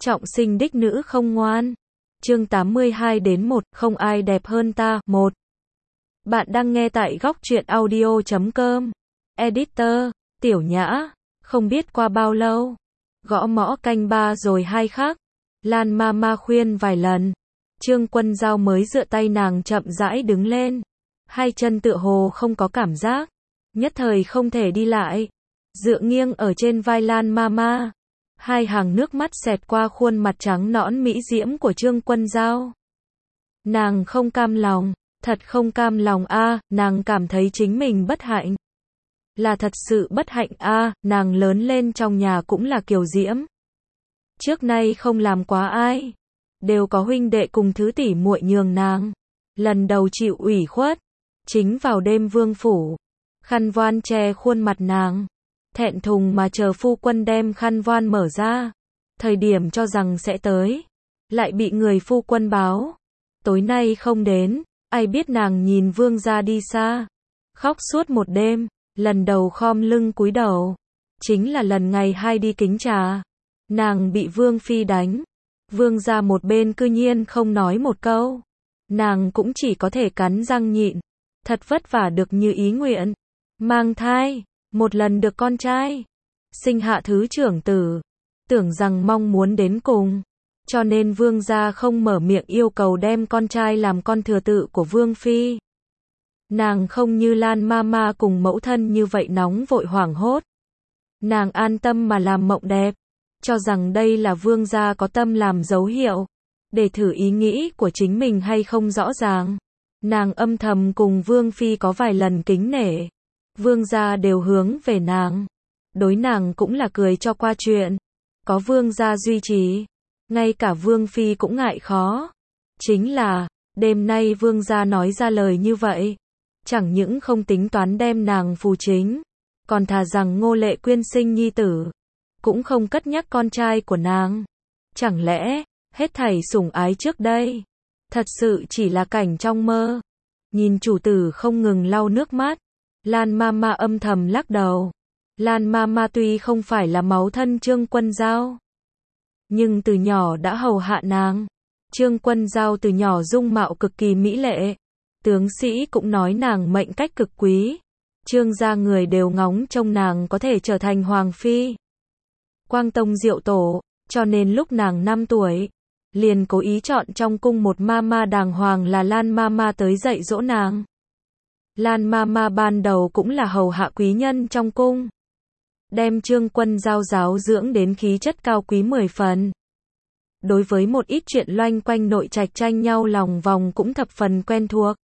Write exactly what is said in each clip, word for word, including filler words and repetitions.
Trọng sinh đích nữ không ngoan. Chương tám mươi hai đến một, không ai đẹp hơn ta. một. Bạn đang nghe tại góc truyện audio chấm com. Editor, Tiểu Nhã. Không biết qua bao lâu. Gõ mõ canh ba rồi hai khắc. Lan Mama khuyên vài lần. Trương Quân Dao mới dựa tay nàng chậm rãi đứng lên. Hai chân tựa hồ không có cảm giác. Nhất thời không thể đi lại. Dựa nghiêng ở trên vai Lan Mama. Hai hàng nước mắt xẹt qua khuôn mặt trắng nõn mỹ diễm của Trương Quân Dao. Nàng không cam lòng, thật không cam lòng a, à, nàng cảm thấy chính mình bất hạnh. Là thật sự bất hạnh a, à, nàng lớn lên trong nhà cũng là kiều diễm. Trước nay không làm quá ai, đều có huynh đệ cùng thứ tỷ muội nhường nàng. Lần đầu chịu ủy khuất, chính vào đêm vương phủ, khăn voan che khuôn mặt nàng. Thẹn thùng mà chờ phu quân đem khăn voan mở ra. Thời điểm cho rằng sẽ tới, lại bị người phu quân báo. Tối nay không đến, ai biết nàng nhìn vương gia đi xa. Khóc suốt một đêm, lần đầu khom lưng cúi đầu. Chính là lần ngày hai đi kính trà. Nàng bị vương phi đánh. Vương gia một bên cư nhiên không nói một câu. Nàng cũng chỉ có thể cắn răng nhịn. Thật vất vả được như ý nguyện. Mang thai. Một lần được con trai, sinh hạ thứ trưởng tử, tưởng rằng mong muốn đến cùng, cho nên vương gia không mở miệng yêu cầu đem con trai làm con thừa tự của vương phi. Nàng không như Lan Mama cùng mẫu thân như vậy nóng vội hoảng hốt. Nàng an tâm mà làm mộng đẹp, cho rằng đây là vương gia có tâm làm dấu hiệu, để thử ý nghĩ của chính mình hay không rõ ràng. Nàng âm thầm cùng vương phi có vài lần kính nể. Vương gia đều hướng về nàng. Đối nàng cũng là cười cho qua chuyện. Có vương gia duy trì. Ngay cả vương phi cũng ngại khó. Chính là, đêm nay vương gia nói ra lời như vậy. Chẳng những không tính toán đem nàng phù chính. Còn thà rằng Ngô Lệ Quyên sinh nhi tử. Cũng không cất nhắc con trai của nàng. Chẳng lẽ, hết thảy sủng ái trước đây. Thật sự chỉ là cảnh trong mơ. Nhìn chủ tử không ngừng lau nước mắt. Lan Mama âm thầm lắc đầu. Lan Mama tuy không phải là máu thân Trương Quân Dao, nhưng từ nhỏ đã hầu hạ nàng. Trương Quân Dao từ nhỏ dung mạo cực kỳ mỹ lệ. Tướng sĩ cũng nói nàng mệnh cách cực quý. Trương gia người đều ngóng trông nàng có thể trở thành hoàng phi. Quang tông diệu tổ, cho nên lúc nàng năm tuổi, liền cố ý chọn trong cung một mama đàng hoàng là Lan Mama tới dạy dỗ nàng. Lan Mama ban đầu cũng là hầu hạ quý nhân trong cung. Đem Trương Quân Dao giáo dưỡng đến khí chất cao quý mười phần. Đối với một ít chuyện loanh quanh nội trạch tranh nhau lòng vòng cũng thập phần quen thuộc.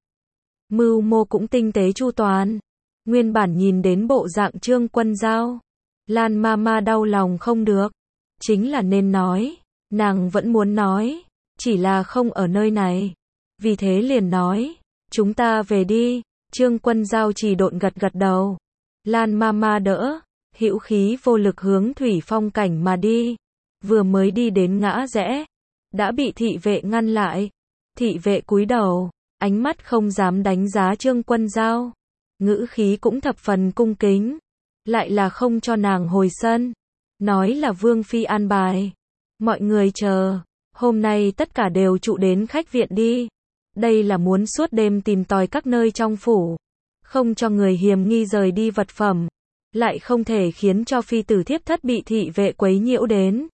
Mưu mô cũng tinh tế chu toàn. Nguyên bản nhìn đến bộ dạng Trương Quân Dao, Lan Mama đau lòng không được. Chính là nên nói, nàng vẫn muốn nói, chỉ là không ở nơi này. Vì thế liền nói, chúng ta về đi. Trương Quân Dao chỉ độn gật gật đầu. Lan Mama đỡ, hữu khí vô lực hướng thủy phong cảnh mà đi. Vừa mới đi đến ngã rẽ, đã bị thị vệ ngăn lại. Thị vệ cúi đầu, ánh mắt không dám đánh giá Trương Quân Dao. Ngữ khí cũng thập phần cung kính. Lại là không cho nàng hồi sân. Nói là vương phi an bài. Mọi người chờ, hôm nay tất cả đều trụ đến khách viện đi. Đây là muốn suốt đêm tìm tòi các nơi trong phủ. Không cho người hiềm nghi rời đi vật phẩm. Lại không thể khiến cho phi tử thiếp thất bị thị vệ quấy nhiễu đến.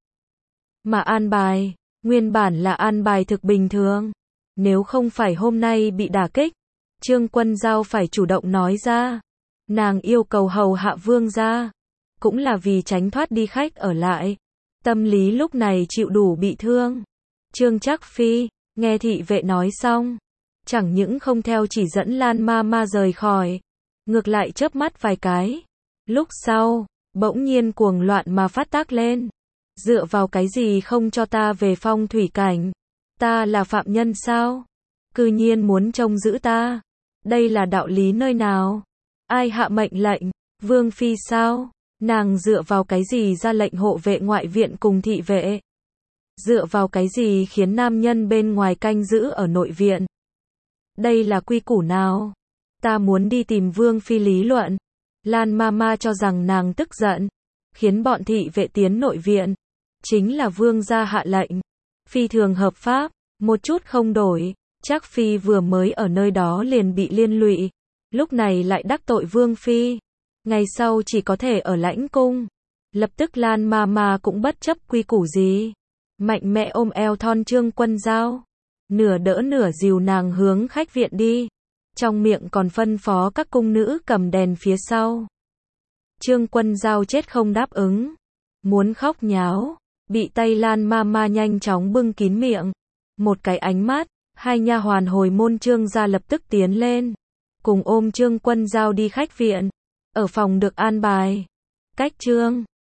Mà an bài, nguyên bản là an bài thực bình thường. Nếu không phải hôm nay bị đả kích, Trương Quân Dao phải chủ động nói ra. Nàng yêu cầu hầu hạ vương gia. Cũng là vì tránh thoát đi khách ở lại. Tâm lý lúc này chịu đủ bị thương. Trương Trác Phi nghe thị vệ nói xong, chẳng những không theo chỉ dẫn Lan Mama rời khỏi, ngược lại chớp mắt vài cái. Lúc sau, bỗng nhiên cuồng loạn mà phát tác lên. Dựa vào cái gì không cho ta về phong thủy cảnh? Ta là phạm nhân sao? Cư nhiên muốn trông giữ ta. Đây là đạo lý nơi nào? Ai hạ mệnh lệnh? Vương phi sao? Nàng dựa vào cái gì ra lệnh hộ vệ ngoại viện cùng thị vệ? Dựa vào cái gì khiến nam nhân bên ngoài canh giữ ở nội viện? Đây là quy củ nào? Ta muốn đi tìm vương phi lý luận. Lan Mama cho rằng nàng tức giận, khiến bọn thị vệ tiến nội viện. chính là vương gia hạ lệnh. Phi thường hợp pháp, một chút không đổi, Trác Phi vừa mới ở nơi đó liền bị liên lụy, lúc này lại đắc tội vương phi. Ngày sau chỉ có thể ở lãnh cung. Lập tức Lan ma ma cũng bất chấp quy củ gì. Mạnh mẽ ôm eo thon Trương Quân Dao. Nửa đỡ nửa dìu nàng hướng khách viện đi. Trong miệng còn phân phó các cung nữ cầm đèn phía sau. Trương Quân Dao chết không đáp ứng. Muốn khóc nháo. Bị tay Lan ma ma nhanh chóng bưng kín miệng. Một cái ánh mắt, hai nha hoàn hồi môn Trương gia lập tức tiến lên. Cùng ôm Trương Quân Dao đi khách viện. Ở phòng được an bài. Cách Trương